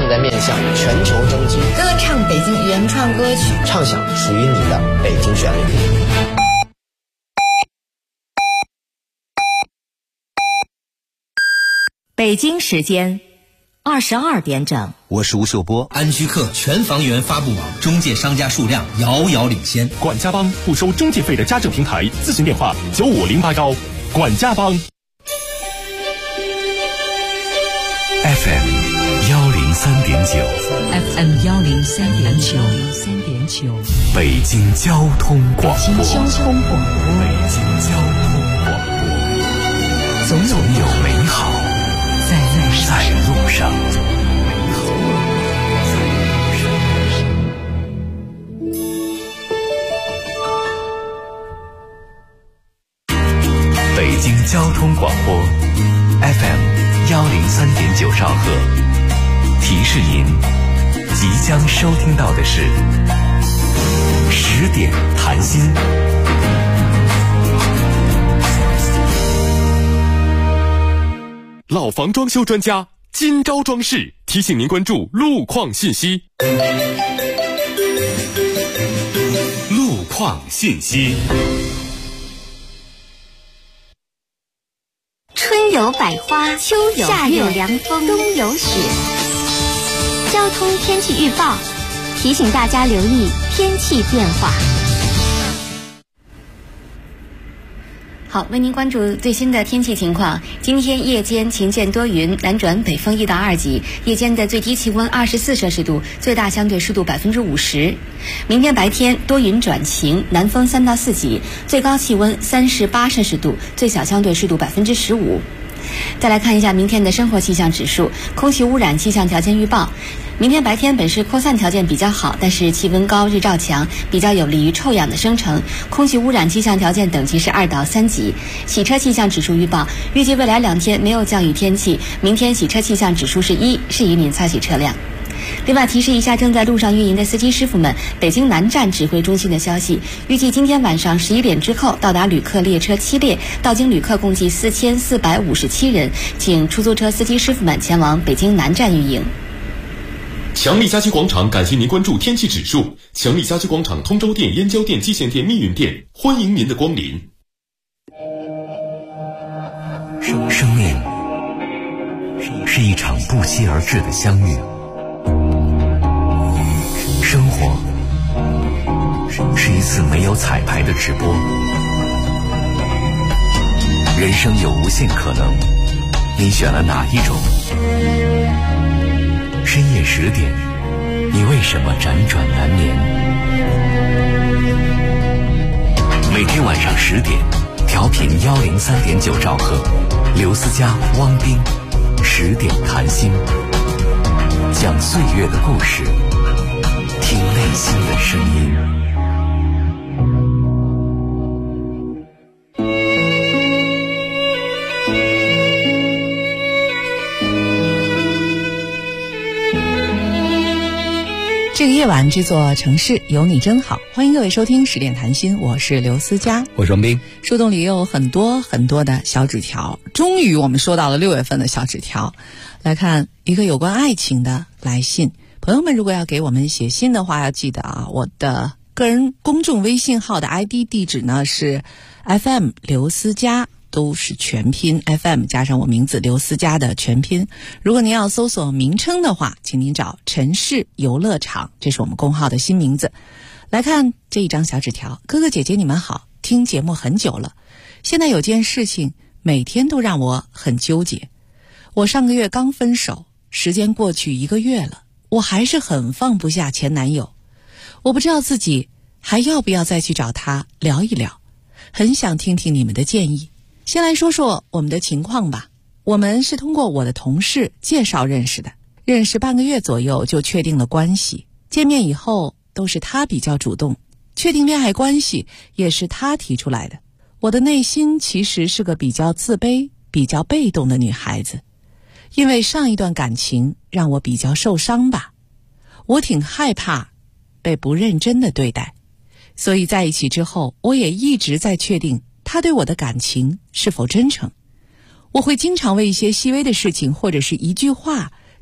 正在面向全球征集， 歌唱北京原创歌曲， 唱响属于你的北京旋律。 北京时间22点整， 我是吴秀波。 安居客全房源发布网，中介商家数量遥遥领先。 管家帮不收中介费的家政平台，咨询电话95089。管家帮。 FM 103.9，FM 103.9， 北京交通广播， 北京交通广播， 北京交通广播，总有美好在路上。北京交通广播 FM 103.9兆赫，提示您即将收听到的是10点谈心。 老房装修专家金招装饰提醒您关注路况信息。 路况信息。 春有百花，秋有夏有凉风，冬有雪。交通天气预报提醒大家留意天气变化。 好，为您关注最新的天气情况。今天夜间晴见多云，南转北风1到2级，夜间的最低气温24摄氏度，最大相对湿度50%。明天白天多云转晴，南风3到4级，最高气温38摄氏度，最小相对湿度15%。再来看一下明天的生活气象指数，空气污染气象条件预报。明天白天本市扩散条件比较好，但是气温高，日照强，比较有利于臭氧的生成，空气污染气象条件等级是2到3级。洗车气象指数预报，预计未来2天没有降雨天气，明天洗车气象指数是1，适宜您擦洗车辆。另外提示一下正在路上运营的司机师傅们，北京南站指挥中心的消息，预计今天晚上11点之后到达旅客列车7列，到京旅客共计4457人，请出租车司机师傅们前往北京南站运营。 强力家居广场感谢您关注天气指数。强力家居广场通州店、燕郊店、蓟县店、密云店，欢迎您的光临。 生命是一场不期而至的相遇，生活是一次没有彩排的直播，人生有无限可能，你选了哪一种？深夜10点，你为什么辗转难眠？每天晚上10点，调频103.9兆赫，刘思佳、汪斌10点谈心，讲岁月的故事，听内心的声音。 这个夜晚，这座城市有你真好。欢迎各位收听10点谈心，我是刘思佳， 我是王斌。 树洞里有很多很多的小纸条，终于我们说到了6月份的小纸条。来看一个有关爱情的来信。朋友们如果要给我们写信的话，要记得啊，我的个人公众微信号的 ID 地址呢是 FM 刘思佳，都是全拼 FM 加上我名字刘思佳的全拼。如果您要搜索名称的话，请您找城市游乐场，这是我们公号的新名字。来看这一张小纸条。哥哥姐姐你们好，听节目很久了，现在有件事情每天都让我很纠结。我上个月刚分手，时间过去1个月了，我还是很放不下前男友。我不知道自己还要不要再去找他聊一聊，很想听听你们的建议。先来说说我们的情况吧。我们是通过我的同事介绍认识的，认识半个月左右就确定了关系。见面以后都是他比较主动，确定恋爱关系也是他提出来的。我的内心其实是个比较自卑、比较被动的女孩子，因为上一段感情让我比较受伤吧。我挺害怕被不认真的对待，所以在一起之后，我也一直在确定他对我的感情是否真诚。我会经常为一些细微的事情或者是一句话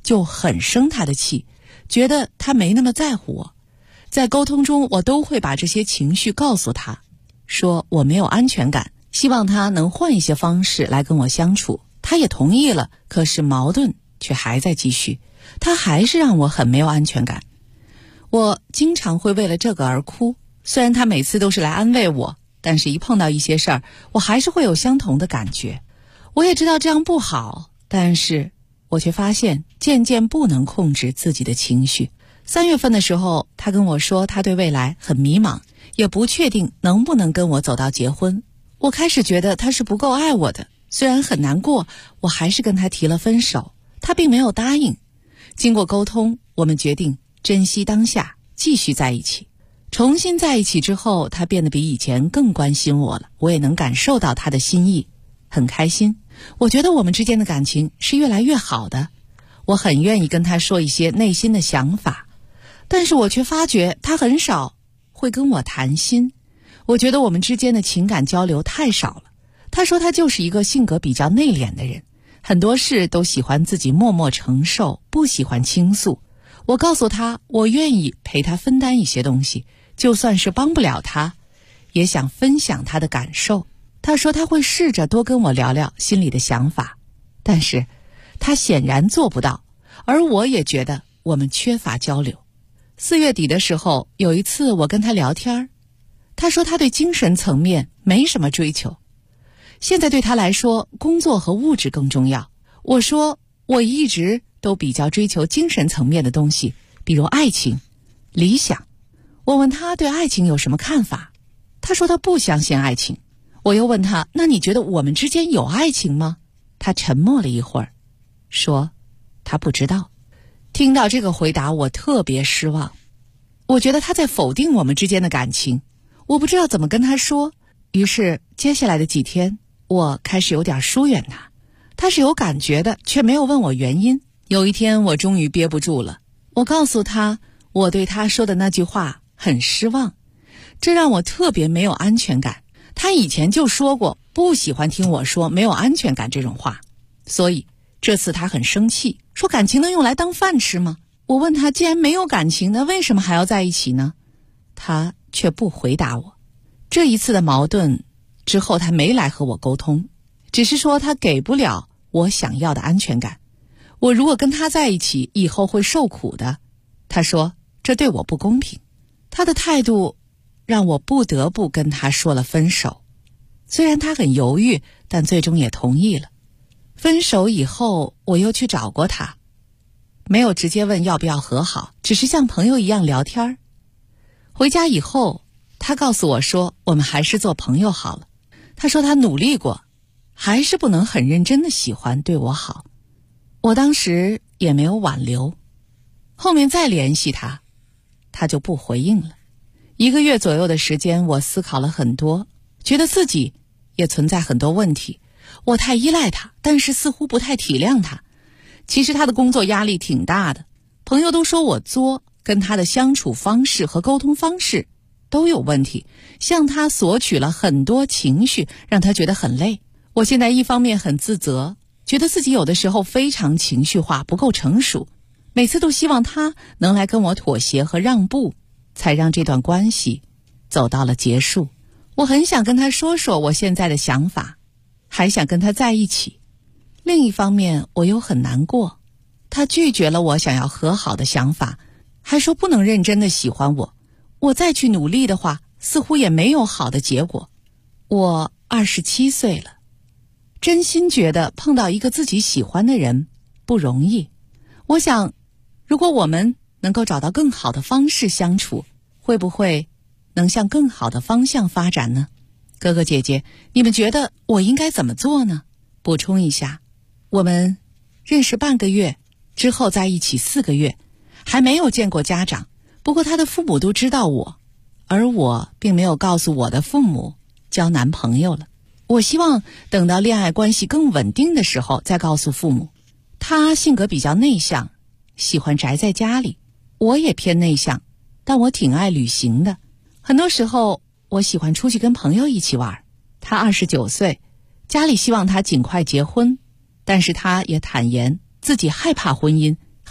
就很生他的气，觉得他没那么在乎我。在沟通中，我都会把这些情绪告诉他，说我没有安全感，希望他能换一些方式来跟我相处。他也同意了，可是矛盾却还在继续，他还是让我很没有安全感。我经常会为了这个而哭，虽然他每次都是来安慰我，但是一碰到一些事儿，我还是会有相同的感觉。我也知道这样不好，但是我却发现渐渐不能控制自己的情绪。3月份的时候，他跟我说他对未来很迷茫，也不确定能不能跟我走到结婚。我开始觉得他是不够爱我的，虽然很难过，我还是跟他提了分手，他并没有答应。经过沟通，我们决定珍惜当下，继续在一起。重新在一起之后，他变得比以前更关心我了，我也能感受到他的心意，很开心。我觉得我们之间的感情是越来越好的，我很愿意跟他说一些内心的想法，但是我却发觉他很少会跟我谈心。我觉得我们之间的情感交流太少了。他说他就是一个性格比较内敛的人，很多事都喜欢自己默默承受，不喜欢倾诉。我告诉他，我愿意陪他分担一些东西，就算是帮不了他，也想分享他的感受。他说他会试着多跟我聊聊心里的想法，但是他显然做不到，而我也觉得我们缺乏交流。4月底的时候，有一次我跟他聊天，他说他对精神层面没什么追求，现在对他来说，工作和物质更重要。我说我一直都比较追求精神层面的东西，比如爱情、理想。我问他对爱情有什么看法，他说他不相信爱情。我又问他，那你觉得我们之间有爱情吗？他沉默了一会儿，说他不知道。听到这个回答，我特别失望。我觉得他在否定我们之间的感情，我不知道怎么跟他说。于是接下来的几天，我开始有点疏远他。他是有感觉的，却没有问我原因。有一天我终于憋不住了，我告诉他我对他说的那句话很失望，这让我特别没有安全感。他以前就说过不喜欢听我说没有安全感这种话，所以这次他很生气，说感情能用来当饭吃吗？我问他，既然没有感情，那为什么还要在一起呢？他却不回答我。这一次的矛盾之后，他没来和我沟通，只是说他给不了我想要的安全感，我如果跟他在一起，以后会受苦的。他说这对我不公平。他的态度让我不得不跟他说了分手，虽然他很犹豫，但最终也同意了。分手以后，我又去找过他，没有直接问要不要和好，只是像朋友一样聊天。回家以后，他告诉我说我们还是做朋友好了。他说他努力过，还是不能很认真的喜欢对我好。我当时也没有挽留，后面再联系他，他就不回应了。1个月左右的时间，我思考了很多，觉得自己也存在很多问题。我太依赖他，但是似乎不太体谅他。其实他的工作压力挺大的，朋友都说我作，跟他的相处方式和沟通方式都有问题，向他索取了很多情绪，让他觉得很累。我现在一方面很自责，觉得自己有的时候非常情绪化，不够成熟，每次都希望他能来跟我妥协和让步，才让这段关系走到了结束。我很想跟他说说我现在的想法，还想跟他在一起。另一方面，我又很难过，他拒绝了我想要和好的想法，还说不能认真的喜欢我，我再去努力的话，似乎也没有好的结果。我27岁了，真心觉得碰到一个自己喜欢的人不容易。我想，如果我们能够找到更好的方式相处，会不会能向更好的方向发展呢？哥哥姐姐，你们觉得我应该怎么做呢？补充一下，我们认识半个月之后在一起4个月，还没有见过家长，不过他的父母都知道我，而我并没有告诉我的父母交男朋友了。我希望等到恋爱关系更稳定的时候再告诉父母。他性格比较内向，喜欢宅在家里，我也偏内向，但我挺爱旅行的。很多时候我喜欢出去跟朋友一起玩。他29岁，家里希望他尽快结婚，但是他也坦言自己害怕婚姻，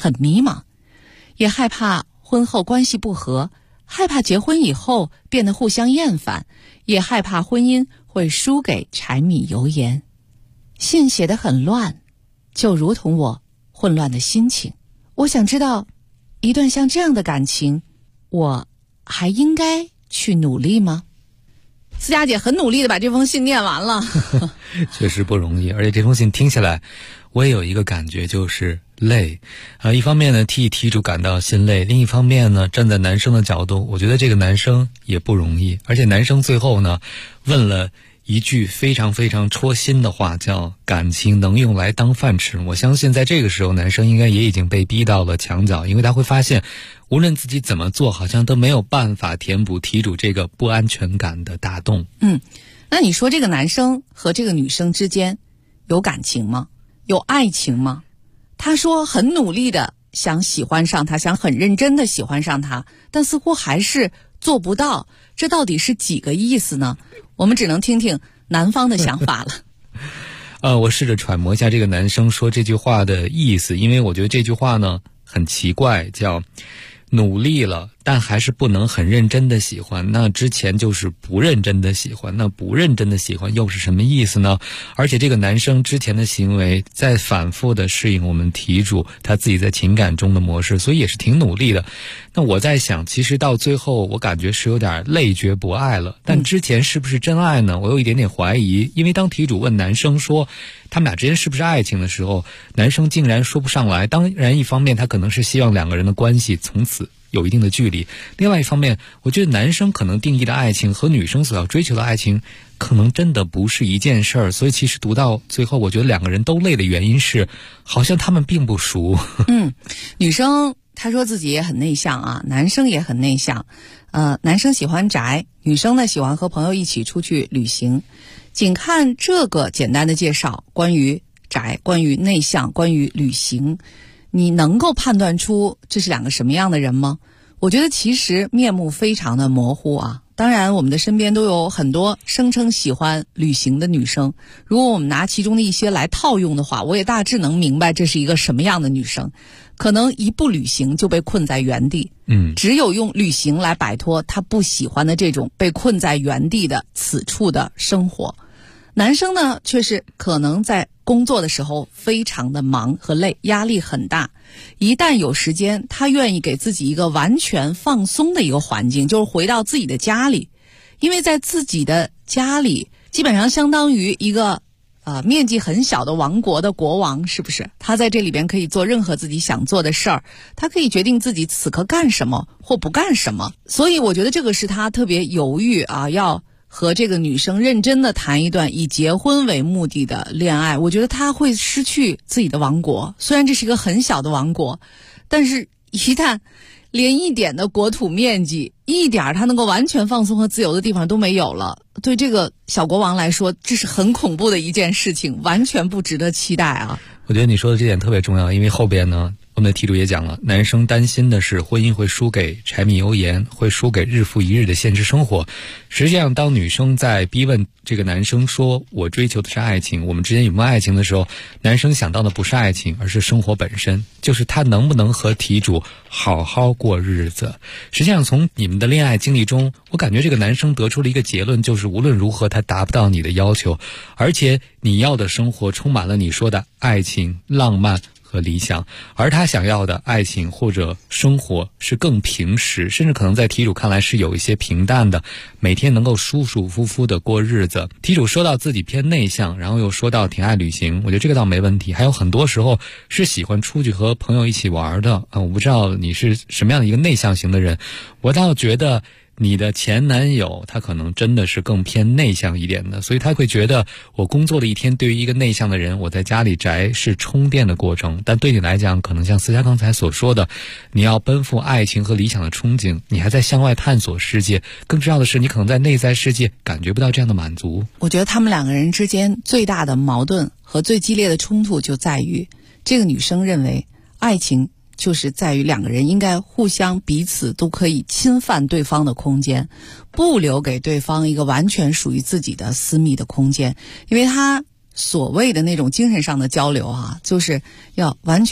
很迷茫，也害怕婚后关系不和，害怕结婚以后变得互相厌烦，也害怕婚姻会输给柴米油盐。信写得很乱，就如同我混乱的心情。我想知道，一段像这样的感情，我还应该去努力吗？思佳姐很努力的把这封信念完了。 确实不容易，而且这封信听下来，我也有一个感觉，就是累。一方面呢替题主感到心累，另一方面呢站在男生的角度，我觉得这个男生也不容易。而且男生最后呢问了一句非常非常戳心的话，叫感情能用来当饭吃。我相信在这个时候男生应该也已经被逼到了墙角，因为他会发现无论自己怎么做，好像都没有办法填补题主这个不安全感的大洞。 那你说这个男生和这个女生之间有感情吗？有爱情吗？他说很努力的想喜欢上他，想很认真的喜欢上他，但似乎还是做不到，这到底是几个意思呢？我们只能听听男方的想法了。 我试着揣摩一下这个男生说这句话的意思，因为我觉得这句话呢很奇怪，叫努力了但还是不能很认真的喜欢，那之前就是不认真的喜欢，那不认真的喜欢又是什么意思呢？而且这个男生之前的行为在反复的适应我们题主他自己在情感中的模式，所以也是挺努力的。那我在想，其实到最后我感觉是有点累觉不爱了，但之前是不是真爱呢？我有一点点怀疑，因为当题主问男生说他们俩之间是不是爱情的时候，男生竟然说不上来。当然一方面他可能是希望两个人的关系从此有一定的距离，另外一方面我觉得男生可能定义的爱情和女生所要追求的爱情可能真的不是一件事儿。所以其实读到最后，我觉得两个人都累的原因是好像他们并不熟。 女生她说自己也很内向啊，男生也很内向。男生喜欢宅，女生呢喜欢和朋友一起出去旅行。仅看这个简单的介绍，关于宅，关于内向，关于旅行，你能够判断出这是两个什么样的人吗？我觉得其实面目非常的模糊啊。当然我们的身边都有很多声称喜欢旅行的女生，如果我们拿其中的一些来套用的话，我也大致能明白这是一个什么样的女生。可能一不旅行就被困在原地，只有用旅行来摆脱她不喜欢的这种被困在原地的此处的生活。男生呢却是可能在工作的时候非常的忙和累，压力很大，一旦有时间他愿意给自己一个完全放松的一个环境，就是回到自己的家里。因为在自己的家里基本上相当于一个面积很小的王国的国王，是不是？他在这里边可以做任何自己想做的事儿，他可以决定自己此刻干什么或不干什么。所以我觉得这个是他特别犹豫要和这个女生认真的谈一段以结婚为目的的恋爱。我觉得他会失去自己的王国，虽然这是一个很小的王国，但是一旦连一点的国土面积，一点他能够完全放松和自由的地方都没有了，对这个小国王来说这是很恐怖的一件事情，完全不值得期待啊。 我觉得你说的这点特别重要，因为后边呢我们的题主也讲了，男生担心的是婚姻会输给柴米油盐，会输给日复一日的现实生活。实际上当女生在逼问这个男生说我追求的是爱情，我们之间有没有爱情的时候，男生想到的不是爱情，而是生活本身，就是他能不能和题主好好过日子。实际上从你们的恋爱经历中，我感觉这个男生得出了一个结论，就是无论如何他达不到你的要求，而且你要的生活充满了你说的爱情、浪漫和理想，而他想要的爱情或者生活是更平实，甚至可能在题主看来是有一些平淡的，每天能够舒舒服服的过日子。题主说到自己偏内向，然后又说到挺爱旅行，我觉得这个倒没问题，还有很多时候是喜欢出去和朋友一起玩的。我不知道你是什么样的一个内向型的人，我倒觉得你的前男友他可能真的是更偏内向一点的，所以他会觉得我工作了一天，对于一个内向的人，我在家里宅是充电的过程。但对你来讲，可能像思佳刚才所说的，你要奔赴爱情和理想的憧憬，你还在向外探索世界，更重要的是你可能在内在世界感觉不到这样的满足。 我觉得他们两个人之间最大的矛盾和最激烈的冲突就在于，这个女生认为爱情就是在于两个人应该互相彼此都可以侵犯对方的空间，不留给对方一个完全属于自己的私密的空间。因为他所谓的那种精神上的交流就是要完全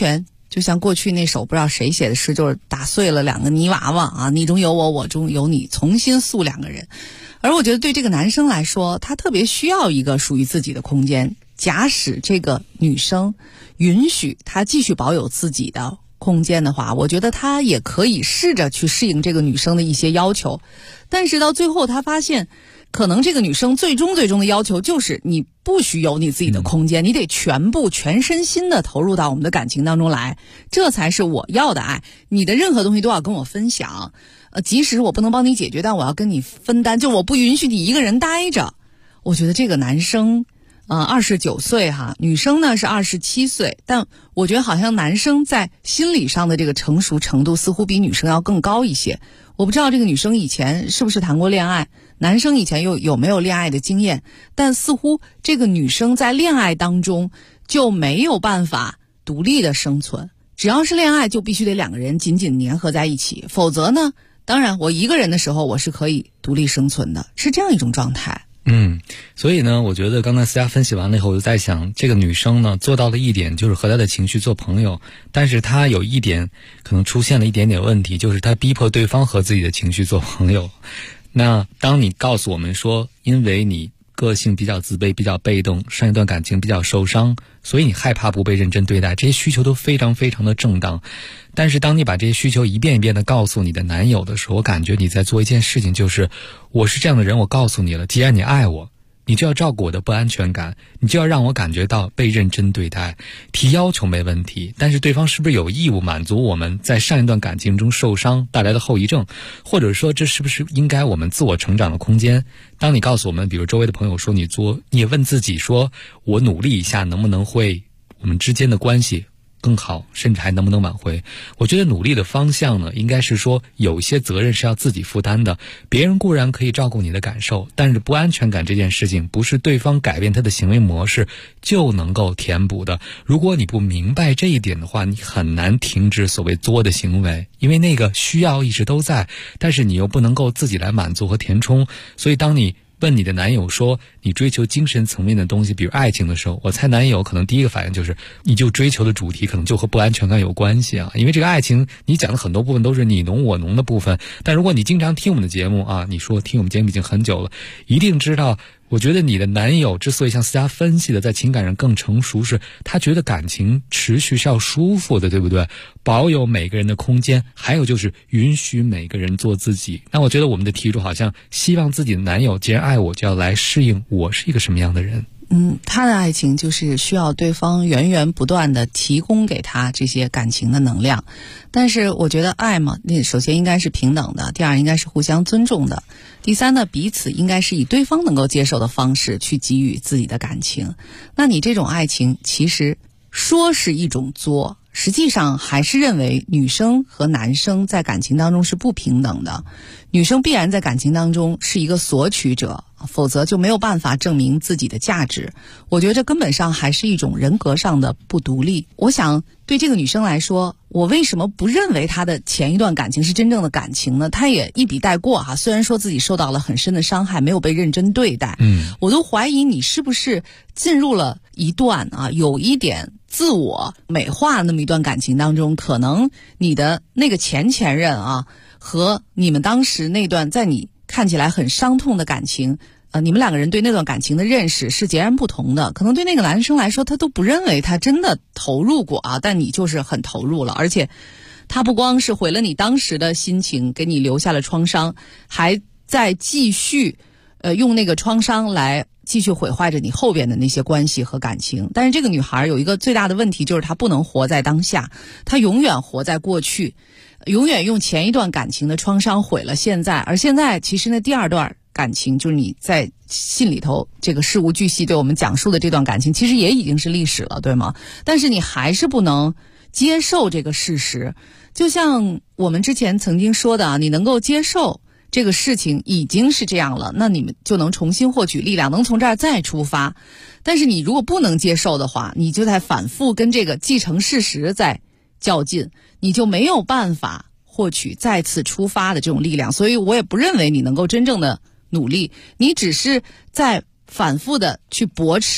就像过去那首不知道谁写的诗，就是打碎了两个泥娃娃啊，你中有我，我中有你，重新塑两个人。而我觉得对这个男生来说，他特别需要一个属于自己的空间。假使这个女生允许他继续保有自己的空间的话，我觉得他也可以试着去适应这个女生的一些要求。但是到最后他发现，可能这个女生最终的要求就是你不许有你自己的空间，你得全身心的投入到我们的感情当中来，这才是我要的爱。你的任何东西都要跟我分享，即使我不能帮你解决，但我要跟你分担，就我不允许你一个人待着。我觉得这个男生29岁哈，女生呢是27岁，但我觉得好像男生在心理上的这个成熟程度似乎比女生要更高一些。我不知道这个女生以前是不是谈过恋爱，男生以前有没有恋爱的经验，但似乎这个女生在恋爱当中就没有办法独立的生存。只要是恋爱就必须得两个人紧紧粘合在一起，否则呢，当然我一个人的时候我是可以独立生存的，是这样一种状态。 所以呢，我觉得刚才思佳分析完了以后，我就在想，这个女生呢做到了一点，就是和她的情绪做朋友，但是她有一点可能出现了一点点问题，就是她逼迫对方和自己的情绪做朋友。那当你告诉我们说，因为你个性比较自卑，比较被动，上一段感情比较受伤，所以你害怕不被认真对待，这些需求都非常非常的正当。但是当你把这些需求一遍一遍的告诉你的男友的时候，我感觉你在做一件事情，就是我是这样的人，我告诉你了，既然你爱我，你就要照顾我的不安全感，你就要让我感觉到被认真对待。提要求没问题，但是对方是不是有义务满足我们在上一段感情中受伤带来的后遗症，或者说这是不是应该我们自我成长的空间。当你告诉我们，比如周围的朋友说你也问自己说，我努力一下能不能会我们之间的关系更好，甚至还能不能挽回。我觉得努力的方向呢，应该是说有一些责任是要自己负担的。别人固然可以照顾你的感受，但是不安全感这件事情不是对方改变他的行为模式就能够填补的。如果你不明白这一点的话，你很难停止所谓作的行为，因为那个需要一直都在，但是你又不能够自己来满足和填充。所以当你问你的男友说你追求精神层面的东西，比如爱情的时候，我猜男友可能第一个反应就是你就追求的主题可能就和不安全感有关系啊。因为这个爱情你讲的很多部分都是你侬我侬的部分，但如果你经常听我们的节目啊，你说听我们节目已经很久了，一定知道我觉得你的男友之所以像思佳分析的在情感上更成熟，是他觉得感情持续是要舒服的，对不对？保有每个人的空间，还有就是允许每个人做自己。那我觉得我们的题主好像希望自己的男友既然爱我，就要来适应我是一个什么样的人。 他的爱情就是需要对方源源不断的提供给他这些感情的能量。但是我觉得爱嘛，那首先应该是平等的，第二应该是互相尊重的，第三呢，彼此应该是以对方能够接受的方式去给予自己的感情。那你这种爱情其实说是一种作，实际上还是认为女生和男生在感情当中是不平等的。女生必然在感情当中是一个索取者，否则就没有办法证明自己的价值。我觉得这根本上还是一种人格上的不独立。我想对这个女生来说，我为什么不认为她的前一段感情是真正的感情呢？她也一笔带过哈，虽然说自己受到了很深的伤害，没有被认真对待，我都怀疑你是不是进入了一段有一点自我美化那么一段感情当中，可能你的那个前任和你们当时那段在你看起来很伤痛的感情，你们两个人对那段感情的认识是截然不同的。可能对那个男生来说，他都不认为他真的投入过但你就是很投入了，而且他不光是毁了你当时的心情，给你留下了创伤，还在继续用那个创伤来继续毁坏着你后边的那些关系和感情。但是这个女孩有一个最大的问题，就是她不能活在当下，她永远活在过去，永远用前一段感情的创伤毁了现在。而现在其实那第二段感情，就是你在信里头这个事无巨细对我们讲述的这段感情，其实也已经是历史了，对吗？但是你还是不能接受这个事实。就像我们之前曾经说的你能够接受这个事情已经是这样了，那你们就能重新获取力量，能从这儿再出发。但是你如果不能接受的话，你就在反复跟这个既成事实在较劲，你就没有办法获取再次出发的这种力量。所以我也不认为你能够真正的努力，你只是在反复的去驳斥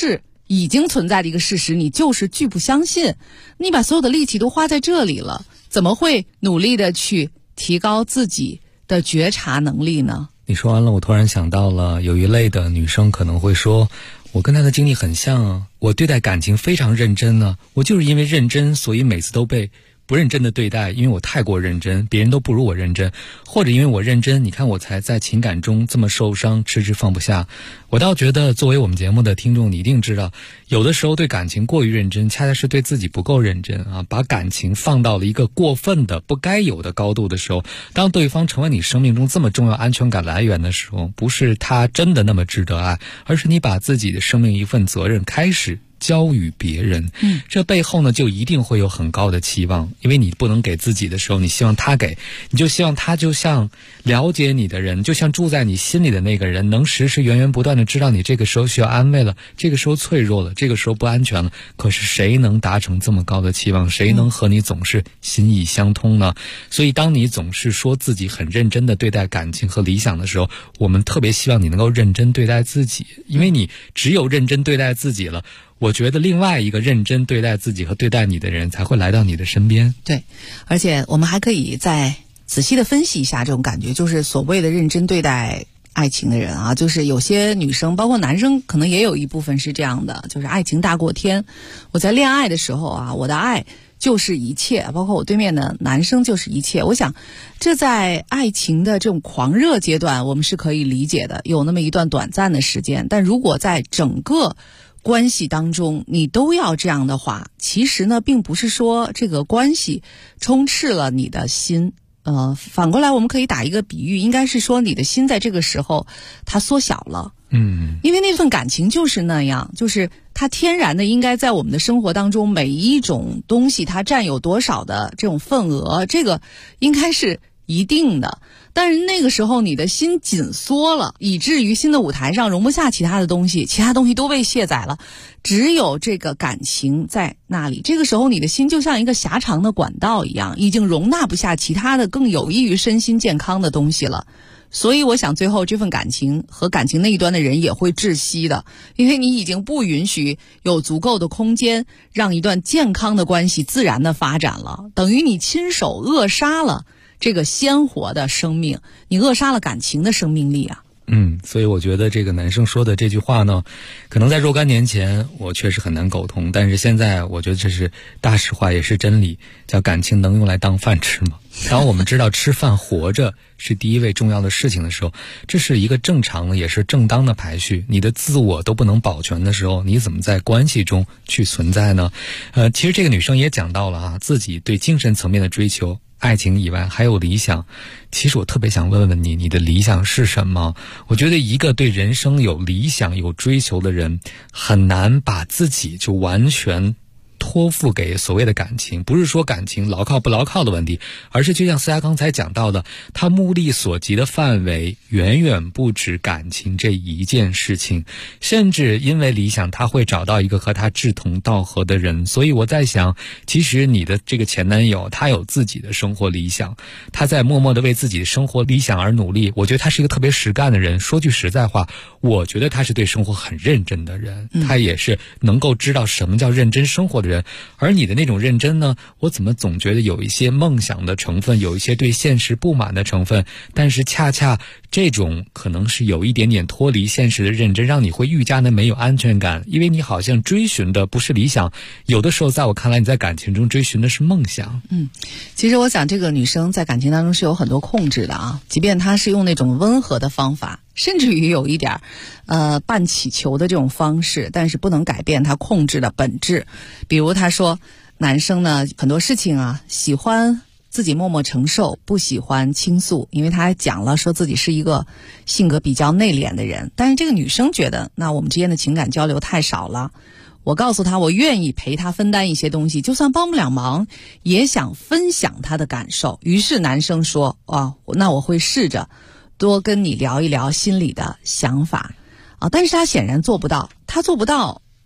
已经存在的一个事实，你就是拒不相信，你把所有的力气都花在这里了，怎么会努力的去提高自己的觉察能力呢？ 你说完了，我突然想到了，有一类的女生可能会说，我跟她的经历很像啊，我对待感情非常认真呢，我就是因为认真，所以每次都被不认真的对待，因为我太过认真，别人都不如我认真，或者因为我认真，你看我才在情感中这么受伤，迟迟放不下。我倒觉得作为我们节目的听众，你一定知道，有的时候对感情过于认真，恰恰是对自己不够认真啊，把感情放到了一个过分的不该有的高度的时候，当对方成为你生命中这么重要安全感来源的时候，不是他真的那么值得爱，而是你把自己的生命一份责任开始交予别人，这背后呢就一定会有很高的期望，因为你不能给自己的时候，你希望他给，你就希望他就像了解你的人，就像住在你心里的那个人，能时时源源不断的知道你这个时候需要安慰了，这个时候脆弱了，这个时候不安全了。可是谁能达成这么高的期望？谁能和你总是心意相通呢？所以当你总是说自己很认真的对待感情和理想的时候，我们特别希望你能够认真对待自己，因为你只有认真对待自己了，我觉得另外一个认真对待自己和对待你的人才会来到你的身边。 对，而且我们还可以再仔细的分析一下这种感觉，就是所谓的认真对待爱情的人啊，就是有些女生包括男生可能也有一部分是这样的，就是爱情大过天。我在恋爱的时候啊，我的爱就是一切，包括我对面的男生就是一切。我想这在爱情的这种狂热阶段我们是可以理解的，有那么一段短暂的时间，但如果在整个关系当中你都要这样的话，其实呢并不是说这个关系充斥了你的心，反过来我们可以打一个比喻，应该是说你的心在这个时候它缩小了。因为那份感情就是那样，就是它天然的应该在我们的生活当中每一种东西它占有多少的这种份额，这个应该是一定的。但是那个时候你的心紧缩了，以至于新的舞台上容不下其他的东西，其他东西都被卸载了，只有这个感情在那里。这个时候你的心就像一个狭长的管道一样，已经容纳不下其他的更有益于身心健康的东西了。所以我想最后这份感情和感情那一端的人也会窒息的，因为你已经不允许有足够的空间让一段健康的关系自然的发展了，等于你亲手扼杀了这个鲜活的生命，你扼杀了感情的生命力啊。 所以我觉得这个男生说的这句话呢，可能在若干年前我确实很难苟同，但是现在我觉得这是大实话，也是真理，叫感情能用来当饭吃吗？当我们知道吃饭活着是第一位重要的事情的时候，这是一个正常也是正当的排序。你的自我都不能保全的时候，你怎么在关系中去存在呢？其实这个女生也讲到了啊，自己对精神层面的追求，爱情以外还有理想。其实我特别想问问你，你的理想是什么？我觉得一个对人生有理想有追求的人，很难把自己就完全托付给所谓的感情。不是说感情牢靠不牢靠的问题，而是就像思佳刚才讲到的，他目力所及的范围远远不止感情这一件事情，甚至因为理想他会找到一个和他志同道合的人。所以我在想，其实你的这个前男友他有自己的生活理想，他在默默地为自己的生活理想而努力，我觉得他是一个特别实干的人。说句实在话，我觉得他是对生活很认真的人，他也是能够知道什么叫认真生活的人。而你的那种认真呢，我怎么总觉得有一些梦想的成分，有一些对现实不满的成分，但是恰恰这种可能是有一点点脱离现实的认真，让你会愈加的没有安全感，因为你好像追寻的不是理想，有的时候在我看来你在感情中追寻的是梦想。 其实我想这个女生在感情当中是有很多控制的啊，即便她是用那种温和的方法，甚至于有一点半祈求的这种方式，但是不能改变她控制的本质。比如她说男生呢很多事情啊喜欢自己默默承受，不喜欢倾诉，因为他还讲了说自己是一个性格比较内敛的人。但是这个女生觉得那我们之间的情感交流太少了，我告诉他我愿意陪他分担一些东西，就算帮不了忙也想分享他的感受。于是男生说那我会试着多跟你聊一聊心里的想法啊。但是他显然做不到，他做不到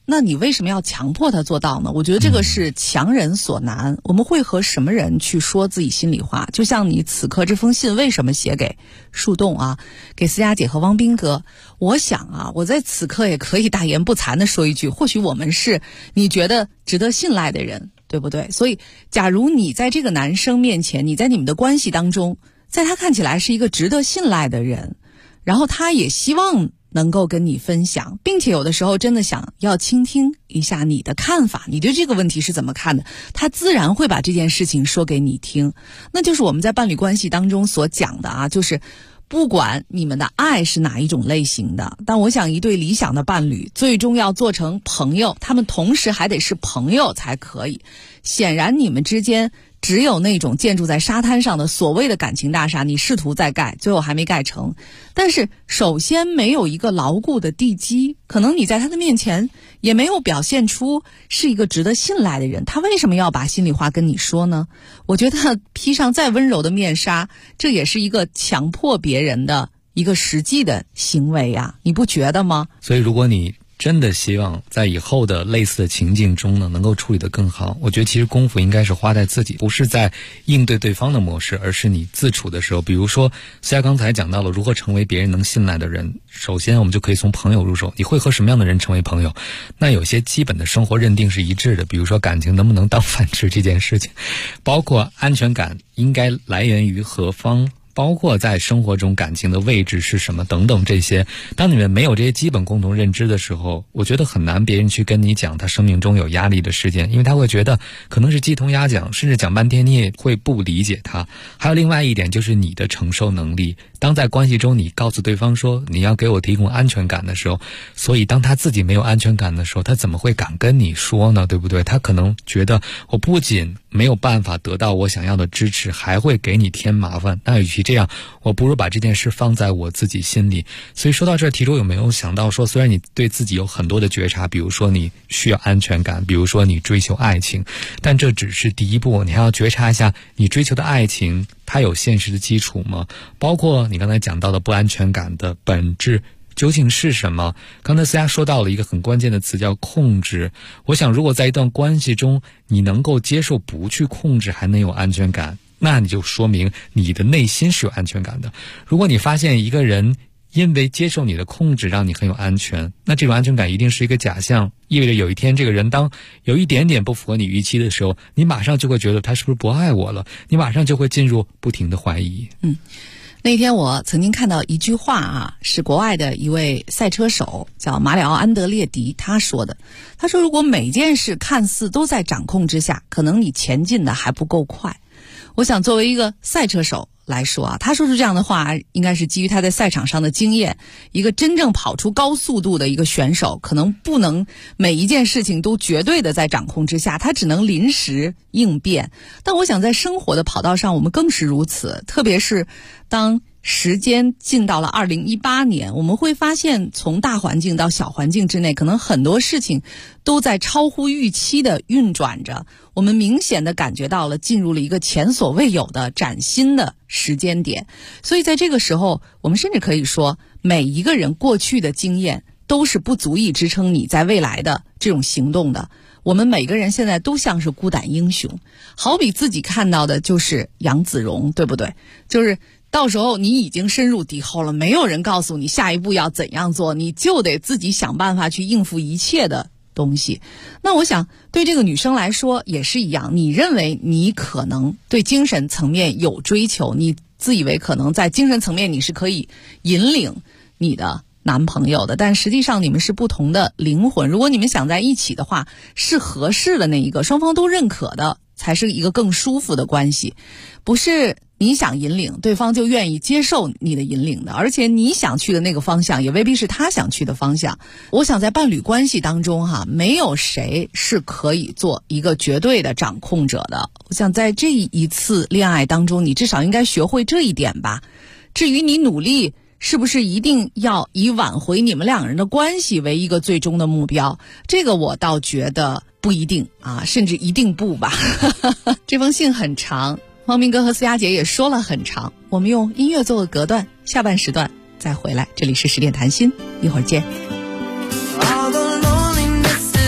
那你为什么要强迫他做到呢？我觉得这个是强人所难。我们会和什么人去说自己心里话？就像你此刻这封信为什么写给树洞啊，给思佳姐和汪斌哥？我想啊，我在此刻也可以大言不惭地说一句，或许我们是你觉得值得信赖的人，对不对？所以假如你在这个男生面前，你在你们的关系当中，在他看起来是一个值得信赖的人，然后他也希望能够跟你分享，并且有的时候真的想要倾听一下你的看法，你对这个问题是怎么看的，他自然会把这件事情说给你听。那就是我们在伴侣关系当中所讲的啊，就是不管你们的爱是哪一种类型的，但我想一对理想的伴侣最终要做成朋友，他们同时还得是朋友才可以。显然你们之间只有那种建筑在沙滩上的所谓的感情大厦，你试图再盖，最后还没盖成。但是首先没有一个牢固的地基，可能你在他的面前也没有表现出是一个值得信赖的人，他为什么要把心里话跟你说呢？我觉得披上再温柔的面纱，这也是一个强迫别人的一个实际的行为啊，你不觉得吗？ 所以如果你真的希望在以后的类似的情境中呢，能够处理得更好，我觉得其实功夫应该是花在自己，不是在应对对方的模式，而是你自处的时候。比如说思佳刚才讲到了如何成为别人能信赖的人，首先我们就可以从朋友入手。你会和什么样的人成为朋友？那有些基本的生活认定是一致的，比如说感情能不能当饭吃这件事情，包括安全感应该来源于何方，包括在生活中感情的位置是什么等等，这些当你们没有这些基本共同认知的时候，我觉得很难别人去跟你讲他生命中有压力的事件，因为他会觉得可能是鸡同鸭讲，甚至讲半天你也会不理解他。还有另外一点就是你的承受能力，当在关系中你告诉对方说你要给我提供安全感的时候，所以当他自己没有安全感的时候，他怎么会敢跟你说呢？对不对？他可能觉得我不仅没有办法得到我想要的支持，还会给你添麻烦，那与其这样，我不如把这件事放在我自己心里。所以说到这儿，题主有没有想到说，虽然你对自己有很多的觉察，比如说你需要安全感，比如说你追求爱情，但这只是第一步，你还要觉察一下你追求的爱情它有现实的基础吗？包括你刚才讲到的不安全感的本质究竟是什么？刚才思佳说到了一个很关键的词叫控制。我想如果在一段关系中你能够接受不去控制还能有安全感，那你就说明你的内心是有安全感的。如果你发现一个人因为接受你的控制让你很有安全，那这种安全感一定是一个假象，意味着有一天这个人当有一点点不符合你预期的时候，你马上就会觉得他是不是不爱我了，你马上就会进入不停的怀疑。 那天我曾经看到一句话啊，是国外的一位赛车手叫马里奥·安德烈迪他说的。他说如果每件事看似都在掌控之下，可能你前进的还不够快。我想作为一个赛车手来说啊，他说出这样的话应该是基于他在赛场上的经验。一个真正跑出高速度的一个选手可能不能每一件事情都绝对的在掌控之下，他只能临时应变。但我想在生活的跑道上我们更是如此，特别是当时间进到了2018年，我们会发现从大环境到小环境之内，可能很多事情都在超乎预期的运转着，我们明显的感觉到了进入了一个前所未有的崭新的时间点。所以在这个时候，我们甚至可以说每一个人过去的经验都是不足以支撑你在未来的这种行动的。我们每个人现在都像是孤胆英雄，好比自己看到的就是杨子荣，对不对？就是到时候你已经深入敌后了，没有人告诉你下一步要怎样做，你就得自己想办法去应付一切的东西。那我想对这个女生来说也是一样，你认为你可能对精神层面有追求，你自以为可能在精神层面你是可以引领你的男朋友的，但实际上你们是不同的灵魂。如果你们想在一起的话，是合适的那一个，双方都认可的才是一个更舒服的关系，不是你想引领对方就愿意接受你的引领的，而且你想去的那个方向也未必是他想去的方向。我想在伴侣关系当中没有谁是可以做一个绝对的掌控者的。我想在这一次恋爱当中，你至少应该学会这一点吧。至于你努力是不是一定要以挽回你们两人的关系为一个最终的目标，这个我倒觉得不一定啊，甚至一定不吧。这封信很长，汪明哥和思佳姐也说了很长，我们用音乐做个隔断，下半时段再回来。这里是10点谈心，一会儿见。 All the loneliness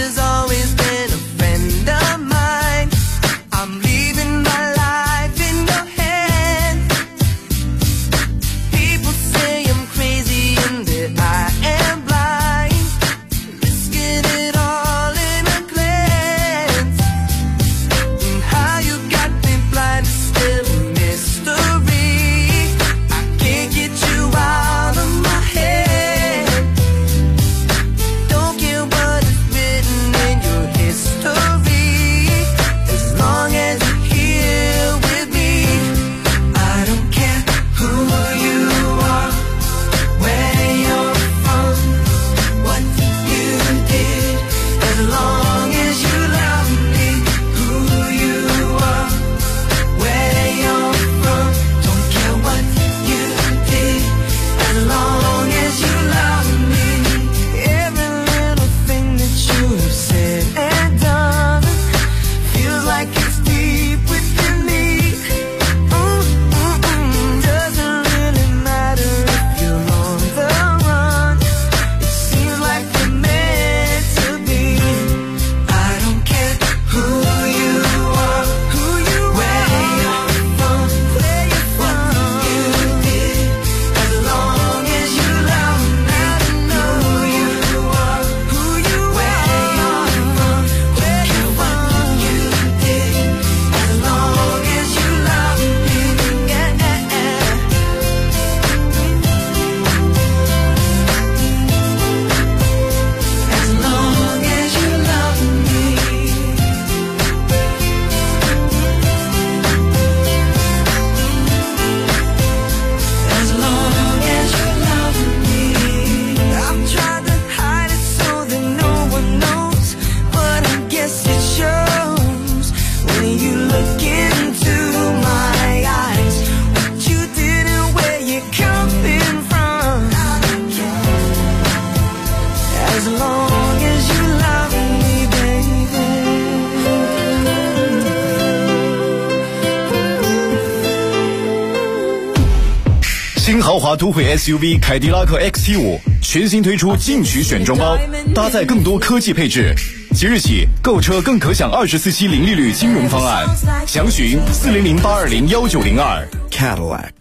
新豪华都会 SUV 凯迪拉克 XT5 全新推出进取选装包，搭载更多科技配置。即日起购车更可享24期零利率金融方案，详询400-820-1902 Cadillac。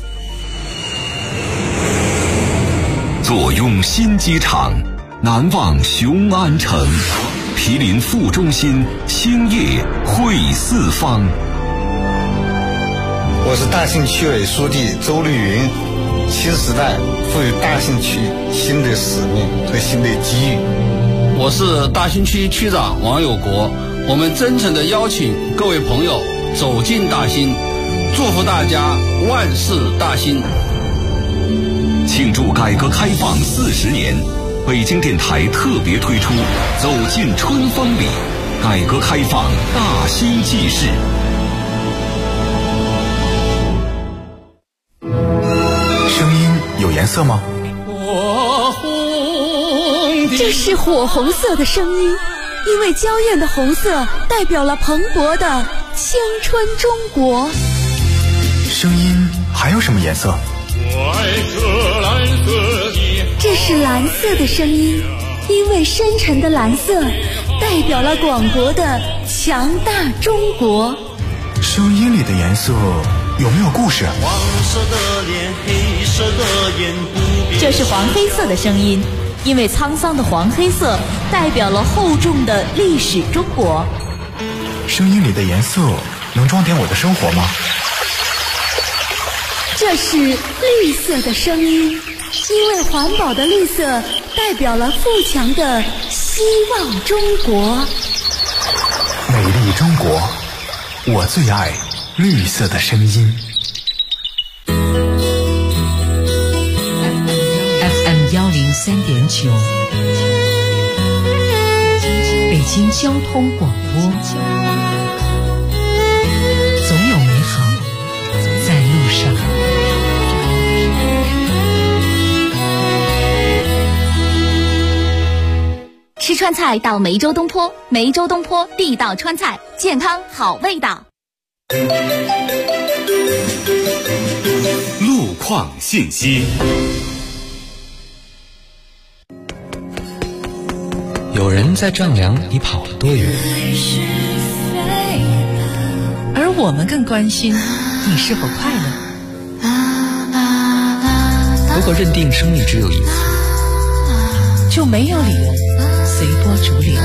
坐拥新机场，难忘雄安城，毗邻副中心，兴业汇四方。 我是大兴区委书记周绿云，新时代赋予大兴区新的使命和新的机遇。 我是大兴区区长王有国，我们真诚地邀请各位朋友走进大兴，祝福大家万事大兴。 庆祝改革开放40年，北京电台特别推出走进春风里，改革开放大兴纪事。 声音有颜色吗？ 这是火红色的声音，因为娇艳的红色代表了蓬勃的青春中国。 声音还有什么颜色？ 我爱这蓝色的。这是蓝色的声音，因为深沉的蓝色代表了广博的强大中国。 声音里的颜色有没有故事？ 黄色的脸，黑色的眼，不变。 这是黄黑色的声音，因为沧桑的黄黑色代表了厚重的历史中国。 声音里的颜色能装点我的生活吗？ 这是绿色的声音，因为环保的绿色代表了富强的希望中国。 美丽中国，我最爱绿色的声音。 FM 103.9，北京交通广播，总有美好在路上。 吃川菜到梅州东坡，梅州东坡地道川菜，健康好味道。 路况信息。 有人在丈量你跑了多远， 而我们更关心你是否快乐。 如果认定生命只有一次， 就没有理由随波逐流。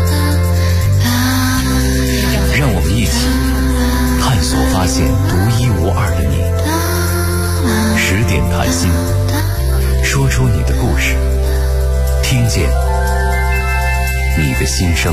让我们一起探索发现独一无二的你。10点谈心，说出你的故事，听见你的心声。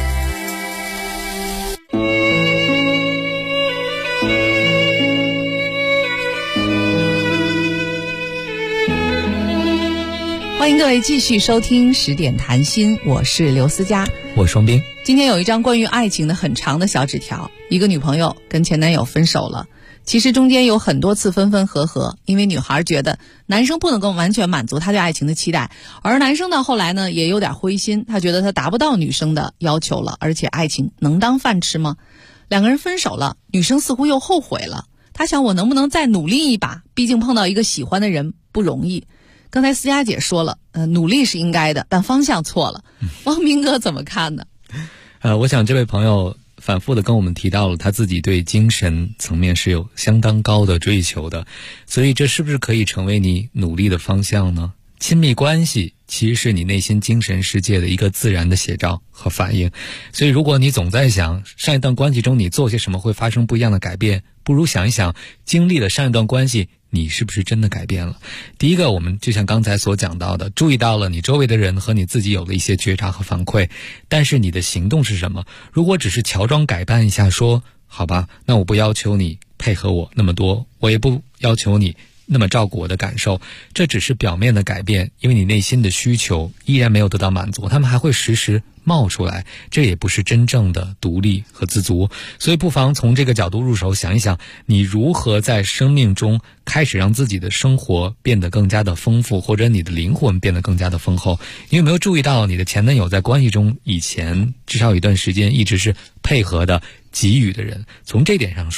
欢迎各位继续收听10点谈心，我是刘思佳， 我双冰。 今天有一张关于爱情的很长的小纸条，一个女朋友跟前男友分手了，其实中间有很多次分分合合，因为女孩觉得男生不能够完全满足她对爱情的期待，而男生到后来呢也有点灰心，他觉得他达不到女生的要求了，而且爱情能当饭吃吗？两个人分手了，女生似乎又后悔了，她想我能不能再努力一把，毕竟碰到一个喜欢的人不容易。刚才思佳姐说了，努力是应该的，但方向错了。汪明哥怎么看呢？ 我想这位朋友反复的跟我们提到了他自己对精神层面是有相当高的追求的，所以这是不是可以成为你努力的方向呢？亲密关系其实是你内心精神世界的一个自然的写照和反应，所以如果你总在想上一段关系中你做些什么会发生不一样的改变，不如想一想经历了上一段关系你是不是真的改变了。第一个，我们就像刚才所讲到的，注意到了你周围的人和你自己有了一些觉察和反馈，但是你的行动是什么？如果只是乔装改扮一下说好吧，那我不要求你配合我那么多，我也不要求你那么照顾我的感受，这只是表面的改变，因为你内心的需求依然没有得到满足，他们还会时时冒出来，这也不是真正的独立和自足。所以不妨从这个角度入手，想一想你如何在生命中开始让自己的生活变得更加的丰富，或者你的灵魂变得更加的丰厚。你有没有注意到你的前男友在关系中以前至少有一段时间一直是配合的给予的人？从这点上说，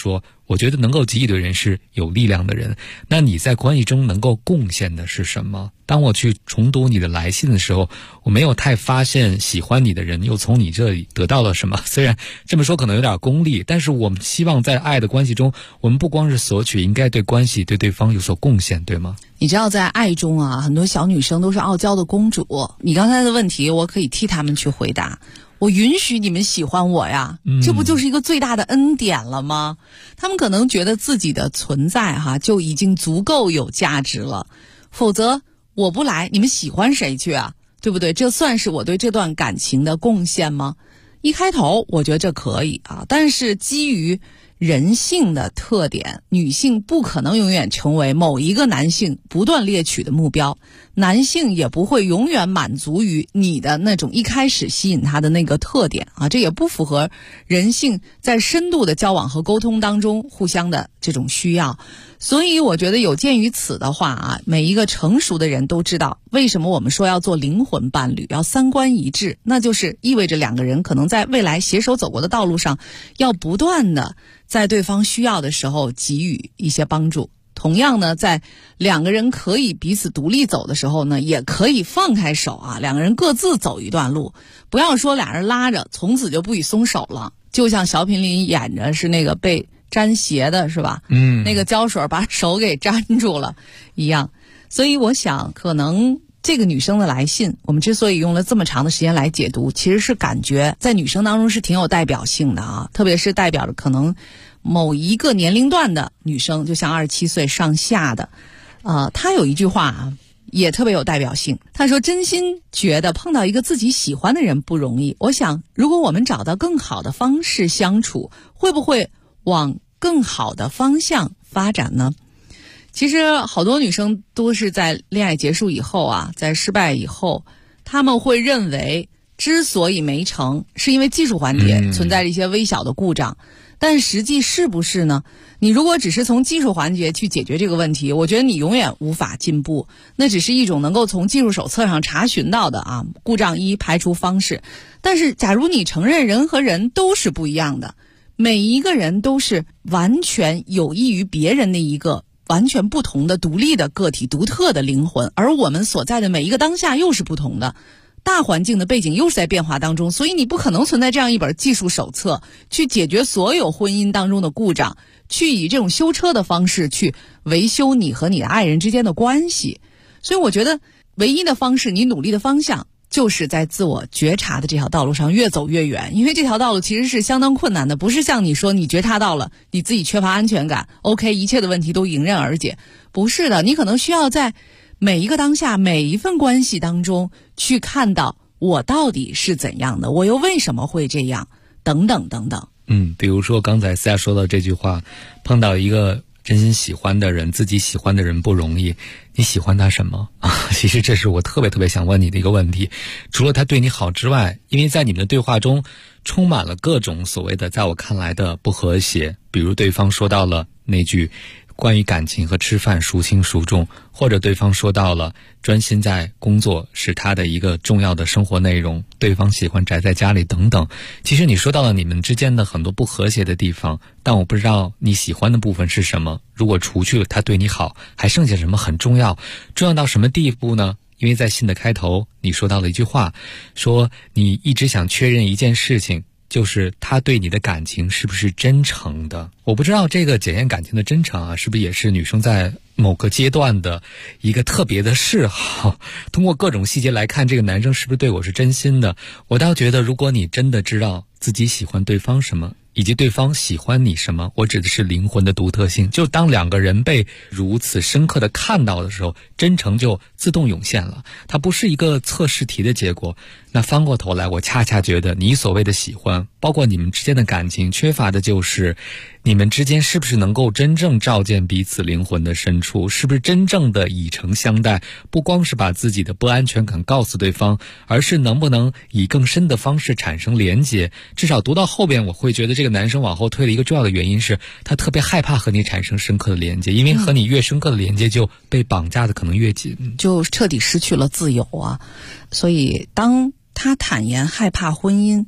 我觉得能够给予的人是有力量的人。那你在关系中能够贡献的是什么？当我去重读你的来信的时候，我没有太发现喜欢你的人又从你这里得到了什么。虽然这么说可能有点功利，但是我们希望在爱的关系中，我们不光是索取，应该对关系对对方有所贡献，对吗？ 你知道在爱中啊，很多小女生都是傲娇的公主。你刚才的问题我可以替她们去回答，我允许你们喜欢我呀，这不就是一个最大的恩典了吗？他们可能觉得自己的存在就已经足够有价值了，否则我不来，你们喜欢谁去啊？对不对？这算是我对这段感情的贡献吗？一开头我觉得这可以啊，但是基于人性的特点，女性不可能永远成为某一个男性不断猎取的目标，男性也不会永远满足于你的那种一开始吸引他的那个特点啊，这也不符合人性在深度的交往和沟通当中互相的这种需要。所以我觉得有鉴于此的话啊，每一个成熟的人都知道为什么我们说要做灵魂伴侣，要三观一致，那就是意味着两个人可能在未来携手走过的道路上要不断的在对方需要的时候给予一些帮助。同样呢，在两个人可以彼此独立走的时候呢，也可以放开手啊，两个人各自走一段路，不要说俩人拉着从此就不许松手了，就像小品里演着是那个被粘鞋的是吧？那个胶水把手给粘住了一样。所以我想可能这个女生的来信，我们之所以用了这么长的时间来解读，其实是感觉在女生当中是挺有代表性的啊，特别是代表着可能某一个年龄段的女生，就像27岁上下的她有一句话啊也特别有代表性，她说真心觉得碰到一个自己喜欢的人不容易，我想如果我们找到更好的方式相处，会不会往更好的方向发展呢？其实好多女生都是在恋爱结束以后啊，在失败以后，她们会认为之所以没成是因为技术环节存在着一些微小的故障，但实际是不是呢？你如果只是从技术环节去解决这个问题，我觉得你永远无法进步，那只是一种能够从技术手册上查询到的啊故障一排除方式。但是假如你承认人和人都是不一样的，每一个人都是完全有益于别人的一个完全不同的独立的个体，独特的灵魂，而我们所在的每一个当下又是不同的，大环境的背景又是在变化当中，所以你不可能存在这样一本技术手册去解决所有婚姻当中的故障，去以这种修车的方式去维修你和你的爱人之间的关系。所以我觉得唯一的方式，你努力的方向就是在自我觉察的这条道路上越走越远，因为这条道路其实是相当困难的，不是像你说你觉察到了你自己缺乏安全感 OK 一切的问题都迎刃而解，不是的，你可能需要在每一个当下每一份关系当中去看到我到底是怎样的，我又为什么会这样，等等等等。 比如说刚才思佳说到这句话，碰到一个真心喜欢的人，自己喜欢的人不容易，你喜欢他什么其实这是我特别想问你的一个问题。除了他对你好之外，因为在你们的对话中充满了各种所谓的在我看来的不和谐，比如对方说到了那句关于感情和吃饭孰轻孰重，或者对方说到了专心在工作是他的一个重要的生活内容，对方喜欢宅在家里等等。其实你说到了你们之间的很多不和谐的地方，但我不知道你喜欢的部分是什么。如果除去了他对你好，还剩下什么很重要？重要到什么地步呢？因为在信的开头你说到了一句话，说你一直想确认一件事情，就是他对你的感情是不是真诚的。我不知道这个检验感情的真诚是不是也是女生在某个阶段的一个特别的嗜好，通过各种细节来看这个男生是不是对我是真心的。我倒觉得如果你真的知道自己喜欢对方什么，以及对方喜欢你什么，我指的是灵魂的独特性，就当两个人被如此深刻的看到的时候，真诚就自动涌现了，它不是一个测试题的结果。那翻过头来，我恰恰觉得你所谓的喜欢，包括你们之间的感情，缺乏的就是你们之间是不是能够真正照见彼此灵魂的深处，是不是真正的以诚相待，不光是把自己的不安全感告诉对方，而是能不能以更深的方式产生连结。至少读到后边，我会觉得这个男生往后退的一个重要的原因是他特别害怕和你产生深刻的连接，因为和你越深刻的连接就被绑架的可能越紧， 就彻底失去了自由啊。所以当他坦言害怕婚姻，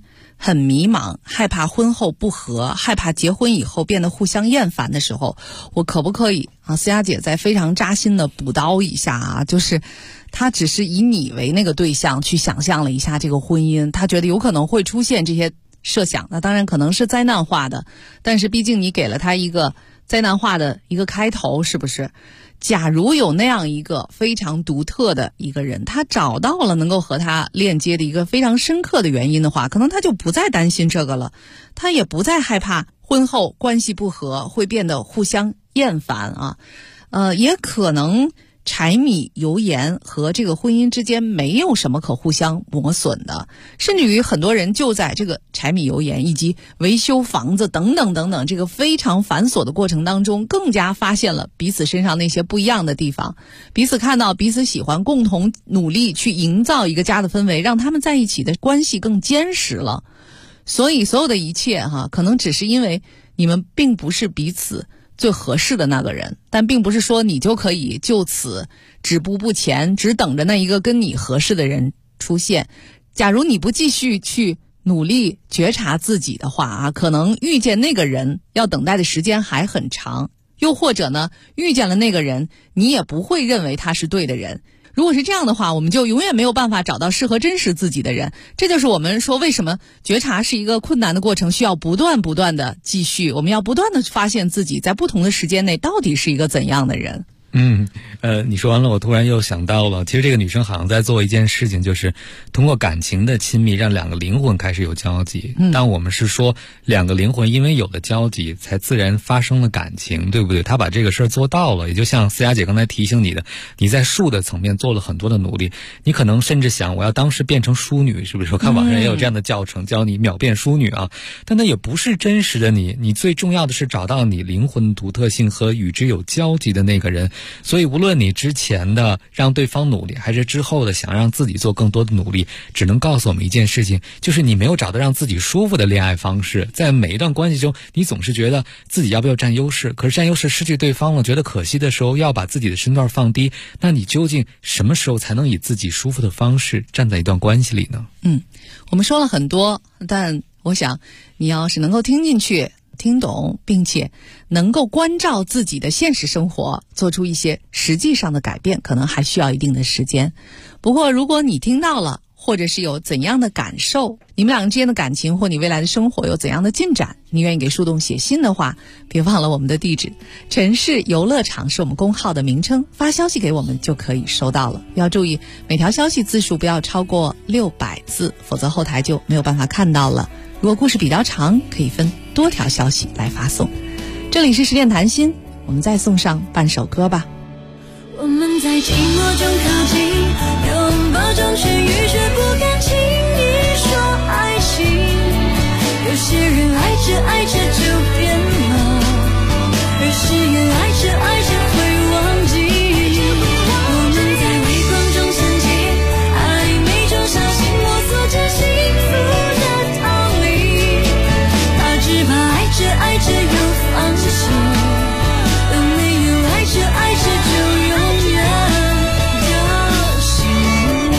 很迷茫，害怕婚后不和，害怕结婚以后变得互相厌烦的时候，我可不可以思佳姐再非常扎心的补刀一下就是她只是以你为那个对象去想象了一下这个婚姻，她觉得有可能会出现这些设想，那当然可能是灾难化的，但是毕竟你给了她一个灾难化的一个开头，是不是？假如有那样一个非常独特的一个人，他找到了能够和他链接的一个非常深刻的原因的话，可能他就不再担心这个了，他也不再害怕婚后关系不和会变得互相厌烦也可能柴米油盐和这个婚姻之间没有什么可互相磨损的，甚至于很多人就在这个柴米油盐以及维修房子等等等等这个非常繁琐的过程当中，更加发现了彼此身上那些不一样的地方，彼此看到彼此喜欢，共同努力去营造一个家的氛围，让他们在一起的关系更坚实了。所以所有的一切可能只是因为你们并不是彼此最合适的那个人，但并不是说你就可以就此止步不前，只等着那一个跟你合适的人出现。假如你不继续去努力觉察自己的话可能遇见那个人要等待的时间还很长，又或者呢，遇见了那个人你也不会认为他是对的人。如果是这样的话，我们就永远没有办法找到适合真实自己的人。这就是我们说为什么觉察是一个困难的过程，需要不断的继续，我们要不断的发现自己在不同的时间内到底是一个怎样的人。 你说完了，我突然又想到了，其实这个女生好像在做一件事情，就是通过感情的亲密让两个灵魂开始有交集。但我们是说两个灵魂因为有了交集才自然发生了感情，对不对？她把这个事儿做到了，也就像思佳姐刚才提醒你的，你在术的层面做了很多的努力，你可能甚至想我要当时变成淑女，是不是？我看网上也有这样的教程教你秒变淑女但那也不是真实的你最重要的是找到你灵魂独特性和与之有交集的那个人。所以无论你之前的让对方努力，还是之后的想让自己做更多的努力，只能告诉我们一件事情，就是你没有找到让自己舒服的恋爱方式。在每一段关系中，你总是觉得自己要不要占优势，可是占优势失去对方了，觉得可惜的时候要把自己的身段放低，那你究竟什么时候才能以自己舒服的方式站在一段关系里呢？ 我们说了很多，但我想你要是能够听进去听懂，并且能够关照自己的现实生活，做出一些实际上的改变，可能还需要一定的时间。不过如果你听到了，或者是有怎样的感受，你们两个之间的感情或你未来的生活有怎样的进展，你愿意给树洞写信的话，别忘了我们的地址，城市游乐场是我们公号的名称，发消息给我们就可以收到了。要注意每条消息字数不要超过600字，否则后台就没有办法看到了。如果故事比较长，可以分多条消息来发送。这里是十点谈心，我们再送上半首歌吧。 我们在寂寞中靠近，拥抱中痊愈，却不敢轻易说爱情。有些人爱着爱着就变了，而誓言爱着爱着会忘记。我们在微光中相见，暧昧中小心摸索着幸福的道理。他只怕爱着爱着又放弃，有没有爱着爱着就永远的幸运。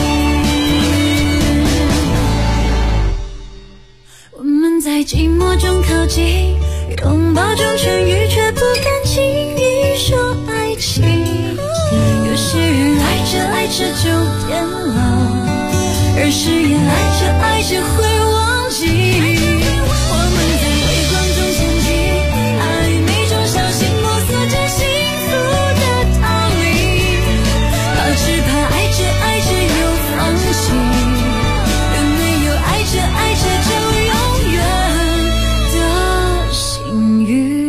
我们在寂寞中靠近，拥抱中痊愈，却不敢轻易说爱情。有些人爱着爱着就变了，而誓言爱着爱着会忘记。我们在微光中前进，暧昧中小心摸索着幸福的道理。他只怕爱着爱着又放弃，有没有爱着爱着就永远的幸运。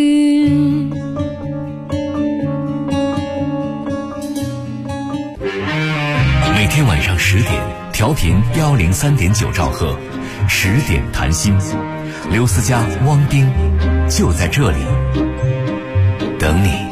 每天晚上10点，调频103.9兆赫，10点谈心，刘思佳、汪冰就在这里等你。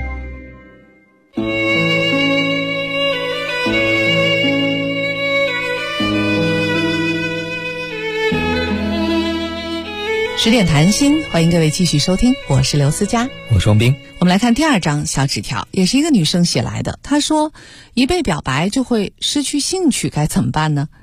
10点谈心，欢迎各位继续收听，我是刘思佳， 我是汪冰。 我们来看第2张小纸条，也是一个女生写来的。她说，一被表白就会失去兴趣，该怎么办呢？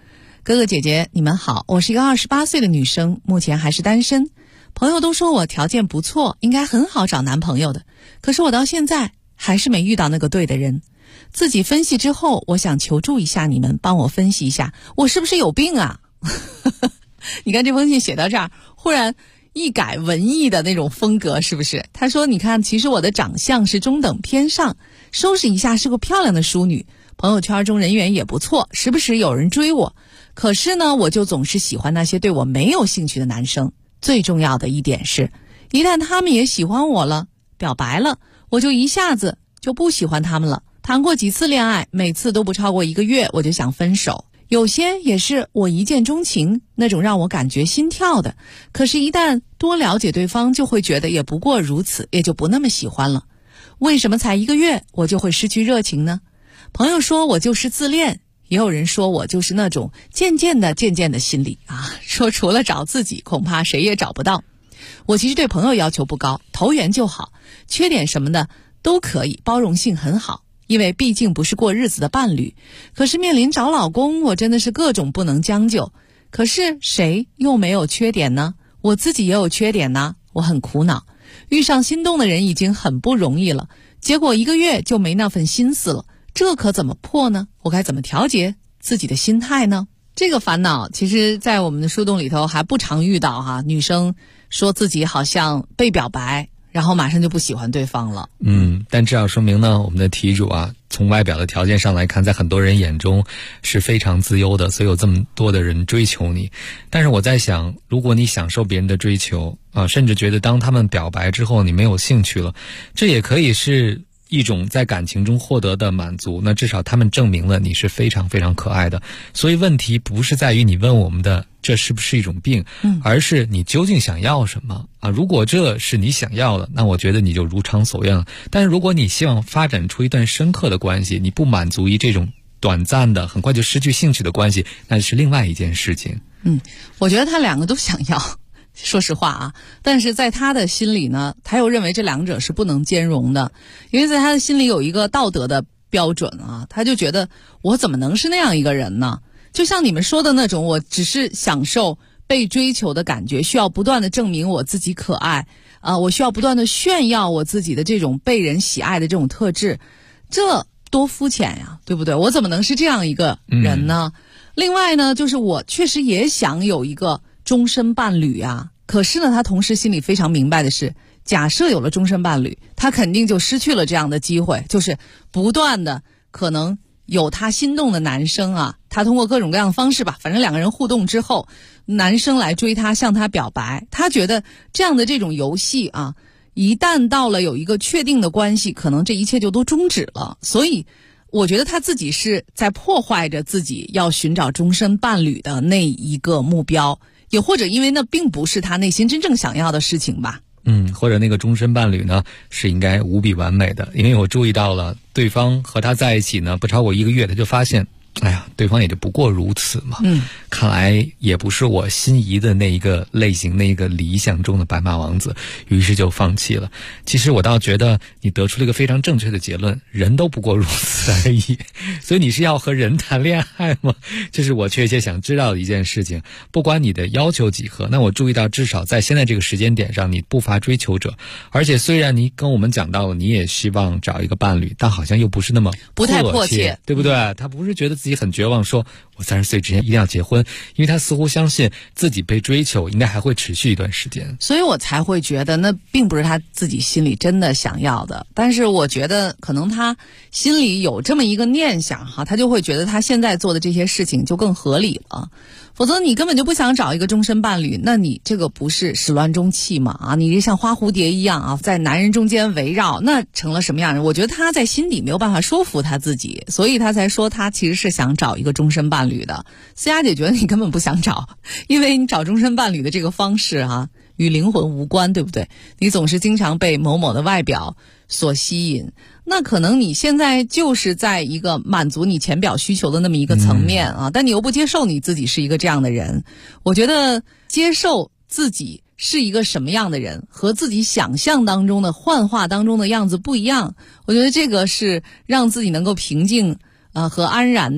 哥哥姐姐你们好，我是一个28岁的女生，目前还是单身。朋友都说我条件不错，应该很好找男朋友的，可是我到现在还是没遇到那个对的人。自己分析之后，我想求助一下你们，帮我分析一下我是不是有病啊。你看这封信写到这儿，忽然一改文艺的那种风格，是不是？他说你看，其实我的长相是中等偏上，收拾一下是个漂亮的淑女，朋友圈中人缘也不错，时不时有人追我，可是呢我就总是喜欢那些对我没有兴趣的男生。最重要的一点是，一旦他们也喜欢我了，表白了，我就一下子就不喜欢他们了。谈过几次恋爱，每次都不超过1个月我就想分手，有些也是我一见钟情，那种让我感觉心跳的，可是一旦多了解对方，就会觉得也不过如此，也就不那么喜欢了。为什么才1个月我就会失去热情呢？朋友说我就是自恋，也有人说我就是那种渐渐的心理啊，说除了找自己恐怕谁也找不到。我其实对朋友要求不高，投缘就好，缺点什么的都可以，包容性很好，因为毕竟不是过日子的伴侣。可是面临找老公，我真的是各种不能将就。可是谁又没有缺点呢？我自己也有缺点呢，我很苦恼。遇上心动的人已经很不容易了，结果1个月就没那份心思了，这可怎么破呢？我该怎么调节自己的心态呢？这个烦恼其实在我们的树洞里头还不常遇到哈，女生说自己好像被表白，然后马上就不喜欢对方了。 但这样说明呢，我们的题主啊，从外表的条件上来看，在很多人眼中是非常自优的，所以有这么多的人追求你。但是我在想，如果你享受别人的追求啊，甚至觉得当他们表白之后你没有兴趣了，这也可以是一种在感情中获得的满足，那至少他们证明了你是非常非常可爱的。所以问题不是在于你问我们的这是不是一种病，而是你究竟想要什么啊？如果这是你想要的，那我觉得你就如偿所愿了。但是如果你希望发展出一段深刻的关系，你不满足于这种短暂的很快就失去兴趣的关系，那是另外一件事情。 我觉得他两个都想要，说实话啊，但是在他的心里呢，他又认为这两者是不能兼容的，因为在他的心里有一个道德的标准啊，他就觉得我怎么能是那样一个人呢？就像你们说的那种，我只是享受被追求的感觉，需要不断的证明我自己可爱我需要不断的炫耀我自己的这种被人喜爱的这种特质，这多肤浅呀，对不对？我怎么能是这样一个人呢？另外呢，就是我确实也想有一个终身伴侣啊，可是呢，他同时心里非常明白的是，假设有了终身伴侣，他肯定就失去了这样的机会，就是不断的可能有他心动的男生啊，他通过各种各样的方式吧，反正两个人互动之后，男生来追他，向他表白，他觉得这样的这种游戏啊，一旦到了有一个确定的关系，可能这一切就都终止了。所以我觉得他自己是在破坏着自己要寻找终身伴侣的那一个目标，也或者因为那并不是他内心真正想要的事情吧。 或者那个终身伴侣呢是应该无比完美的，因为我注意到了对方和他在一起呢不超过1个月，他就发现哎呀，对方也就不过如此嘛。看来也不是我心仪的那一个类型，那一个理想中的白马王子，于是就放弃了。其实我倒觉得你得出了一个非常正确的结论，人都不过如此而已。所以你是要和人谈恋爱吗？这是我确切想知道的一件事情。不管你的要求几何，那我注意到至少在现在这个时间点上，你不乏追求者。而且虽然你跟我们讲到了你也希望找一个伴侣，但好像又不是那么不太迫切， 对不对？他不是觉得自己很绝望，说我30岁之前一定要结婚，因为他似乎相信自己被追求应该还会持续一段时间， 所以我才会觉得那并不是他自己心里真的想要的。但是我觉得可能他心里有这么一个念想哈，他就会觉得他现在做的这些事情就更合理了。否则你根本就不想找一个终身伴侣，那你这个不是始乱终弃嘛？啊，你这像花蝴蝶一样啊，在男人中间围绕，那成了什么样人？我觉得他在心底没有办法说服他自己，所以他才说他其实是想找一个终身伴侣的。思佳姐觉得你根本不想找，因为你找终身伴侣的这个方式啊，与灵魂无关，对不对？你总是经常被某某的外表所吸引，那可能你现在就是在一个满足你浅表需求的那么一个层面啊，但你又不接受你自己是一个这样的人。我觉得接受自己是一个什么样的人和自己想象当中的幻化当中的样子不一样，我觉得这个是让自己能够平静和安然的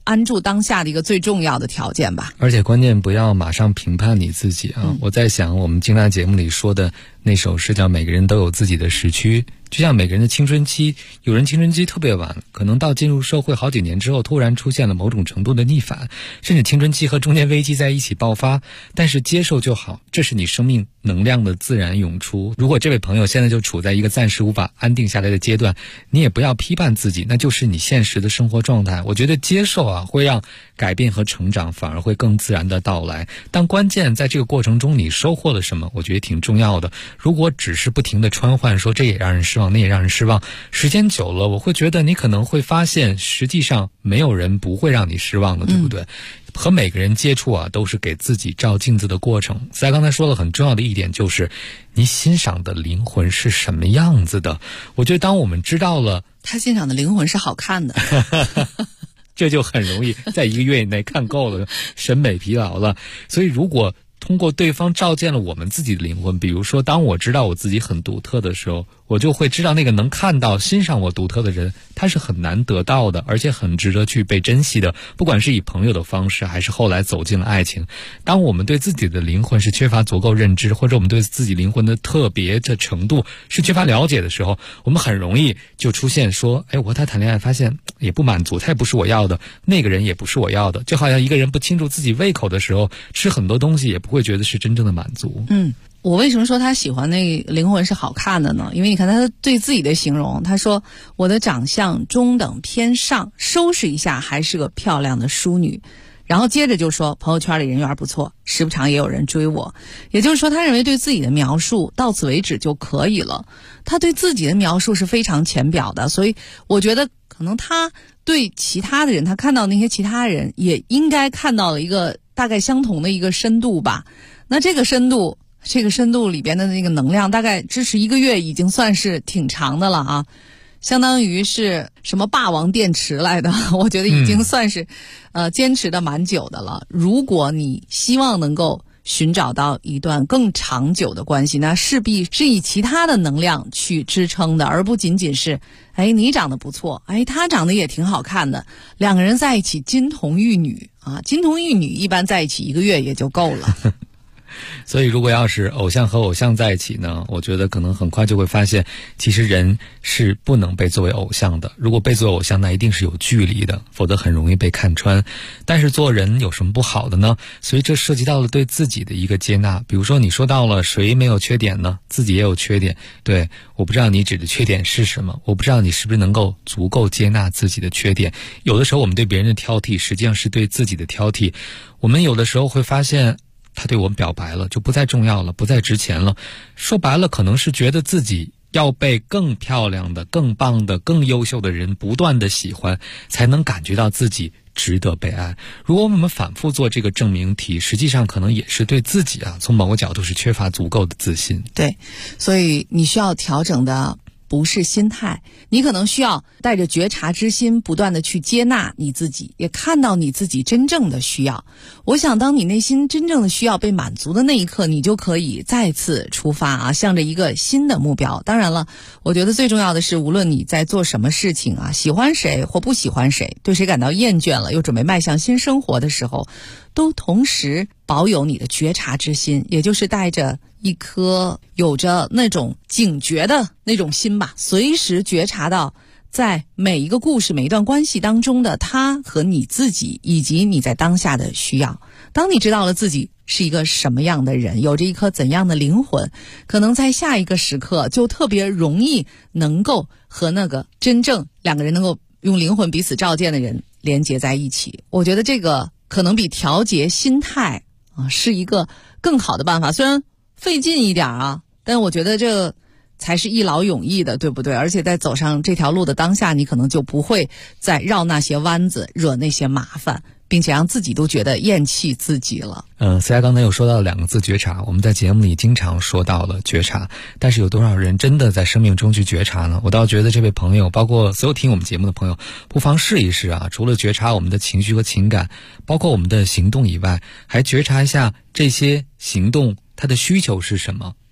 安住当下的一个最重要的条件吧。 而且关键不要马上评判你自己啊！我在想，我们经常节目里说的那首诗叫每个人都有自己的时区，就像每个人的青春期，有人青春期特别晚，可能到进入社会好几年之后突然出现了某种程度的逆反，甚至青春期和中年危机在一起爆发，但是接受就好，这是你生命能量的自然涌出。如果这位朋友现在就处在一个暂时无法安定下来的阶段，你也不要批判自己，那就是你现实的生活状态。我觉得接受啊，会让改变和成长反而会更自然的到来。但关键在这个过程中你收获了什么，我觉得挺重要的。如果只是不停的穿换，说这也让人失望那也让人失望，时间久了我会觉得你可能会发现实际上没有人不会让你失望的，对不对？和每个人接触啊，都是给自己照镜子的过程。在刚才说了很重要的一点，就是你欣赏的灵魂是什么样子的。我觉得当我们知道了他欣赏的灵魂是好看的这就很容易在1个月以内看够了，审美疲劳了。所以如果通过对方照见了我们自己的灵魂，比如说当我知道我自己很独特的时候，我就会知道那个能看到欣赏我独特的人，他是很难得到的，而且很值得去被珍惜的，不管是以朋友的方式还是后来走进了爱情。当我们对自己的灵魂是缺乏足够认知，或者我们对自己灵魂的特别的程度是缺乏了解的时候，我们很容易就出现说，我和他谈恋爱发现也不满足，他也不是我要的，那个人也不是我要的，就好像一个人不清楚自己胃口的时候，吃很多东西也不会觉得是真正的满足。 我为什么说他喜欢那灵魂是好看的呢？因为你看他对自己的形容，他说我的长相中等偏上，收拾一下还是个漂亮的淑女。然后接着就说朋友圈里人缘不错，时不常也有人追我。也就是说他认为对自己的描述到此为止就可以了，他对自己的描述是非常浅表的。所以我觉得可能他对其他的人，他看到那些其他人也应该看到了一个大概相同的一个深度吧。那这个深度里边的那个能量大概支持1个月已经算是挺长的了啊，相当于是什么霸王电池来的，我觉得已经算是坚持的蛮久的了。如果你希望能够寻找到一段更长久的关系，那势必是以其他的能量去支撑的，而不仅仅是你长得不错，他长得也挺好看的，两个人在一起金童玉女啊，金童玉女一般在一起1个月也就够了所以如果要是偶像和偶像在一起呢，我觉得可能很快就会发现其实人是不能被作为偶像的，如果被作为偶像那一定是有距离的，否则很容易被看穿。但是做人有什么不好的呢？所以这涉及到了对自己的一个接纳。比如说你说到了谁没有缺点呢？自己也有缺点。对，我不知道你指的缺点是什么，我不知道你是不是能够足够接纳自己的缺点。有的时候我们对别人的挑剔实际上是对自己的挑剔。我们有的时候会发现他对我们表白了，就不再重要了，不再值钱了。说白了，可能是觉得自己要被更漂亮的、更棒的、更优秀的人不断的喜欢，才能感觉到自己值得被爱。如果我们反复做这个证明题，实际上可能也是对自己从某个角度是缺乏足够的自信。 对，所以你需要调整的不是心态，你可能需要带着觉察之心，不断的去接纳你自己，也看到你自己真正的需要。我想当你内心真正的需要被满足的那一刻，你就可以再次出发向着一个新的目标。当然了，我觉得最重要的是，无论你在做什么事情喜欢谁或不喜欢谁，对谁感到厌倦了，又准备迈向新生活的时候，都同时保有你的觉察之心，也就是带着一颗有着那种警觉的那种心吧，随时觉察到在每一个故事、每一段关系当中的他和你自己，以及你在当下的需要。当你知道了自己是一个什么样的人，有着一颗怎样的灵魂，可能在下一个时刻就特别容易能够和那个真正两个人能够用灵魂彼此照见的人连接在一起。我觉得这个可能比调节心态是一个更好的办法，虽然费劲一点但我觉得这才是一劳永逸的，对不对？而且在走上这条路的当下，你可能就不会再绕那些弯子，惹那些麻烦，并且让自己都觉得厌弃自己了。 思佳刚才又说到2个字觉察，我们在节目里经常说到了觉察，但是有多少人真的在生命中去觉察呢？我倒觉得这位朋友，包括所有听我们节目的朋友，不妨试一试除了觉察我们的情绪和情感，包括我们的行动以外，还觉察一下这些行动它的需求是什么。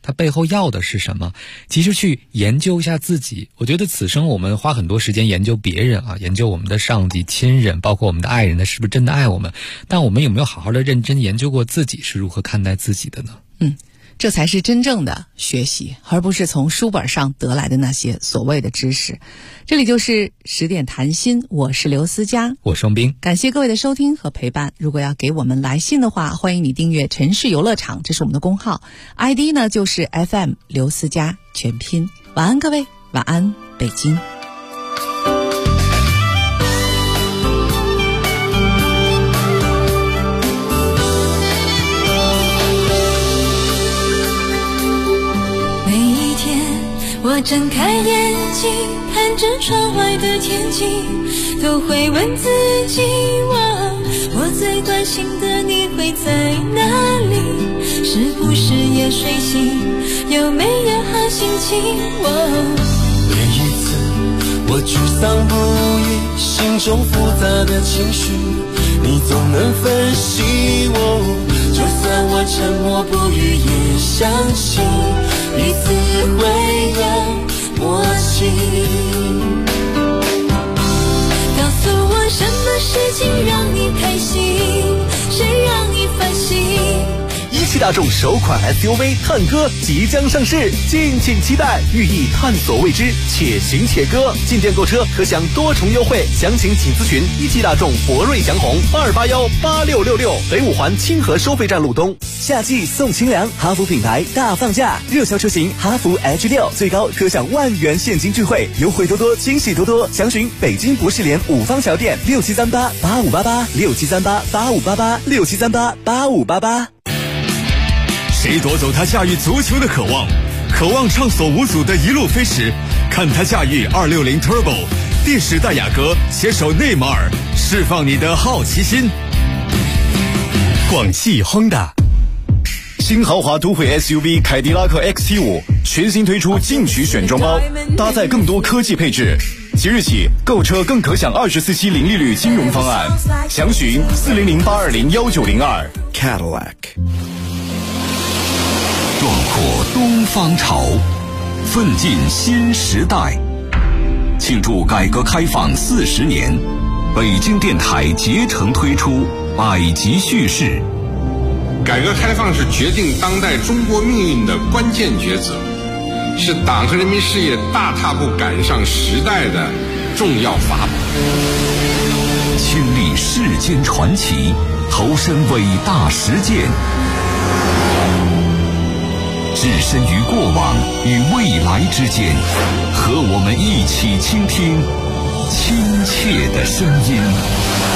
它背后要的是什么？其实去研究一下自己。我觉得此生我们花很多时间研究别人啊，研究我们的上级、亲人，包括我们的爱人，他是不是真的爱我们？但我们有没有好好的认真研究过自己是如何看待自己的呢？ 这才是真正的学习，而不是从书本上得来的那些所谓的知识。这里就是10点谈心，我是刘思佳， 我双冰， 感谢各位的收听和陪伴。如果要给我们来信的话，欢迎你订阅城市游乐场，这是我们的公号 ，ID 呢就是 FM 刘思佳全拼。晚安各位，晚安北京。 我睁开眼睛，看着窗外的天气，都会问自己，我最关心的你会在哪里？是不是也睡醒？有没有好心情？ 每一次我沮丧不已，心中复杂的情绪，你总能分析我。就算我沉默不语，也相信彼此会有默契。 告诉我什么事情让你开心，谁让你烦心。 一汽大众首款 SUV 探歌即将上市，敬请期待，寓意探索未知，且行且歌。进店购车可享多重优惠，详情请咨询一汽大众博瑞祥宏2818666，北五环清河收费站路东。夏季送清凉，哈弗品牌大放价，热销车型哈弗 H6 最高可享10000元现金钜惠，优惠多多，惊喜多多。详询北京博士联5方桥店673885886738858867388588。 谁夺走他驾驭足球的渴望？渴望畅所无阻的一路飞驰，看他驾驭260 Turbo， 第10代雅阁携手内马尔，释放你的好奇心。广汽 Honda 新豪华都会 SUV 凯迪拉克 XT5 全新推出进取选装包，搭载更多科技配置。即日起购车更可享24期零利率金融方案，详询40082019002 Cadillac。 壮阔东方潮，奋进新时代。庆祝改革开放40年，北京电台竭诚推出百集叙事。 改革开放是决定当代中国命运的关键抉择，是党和人民事业大踏步赶上时代的重要法宝。 亲历世间传奇，投身伟大实践，置身于过往与未来之间，和我们一起倾听亲切的声音。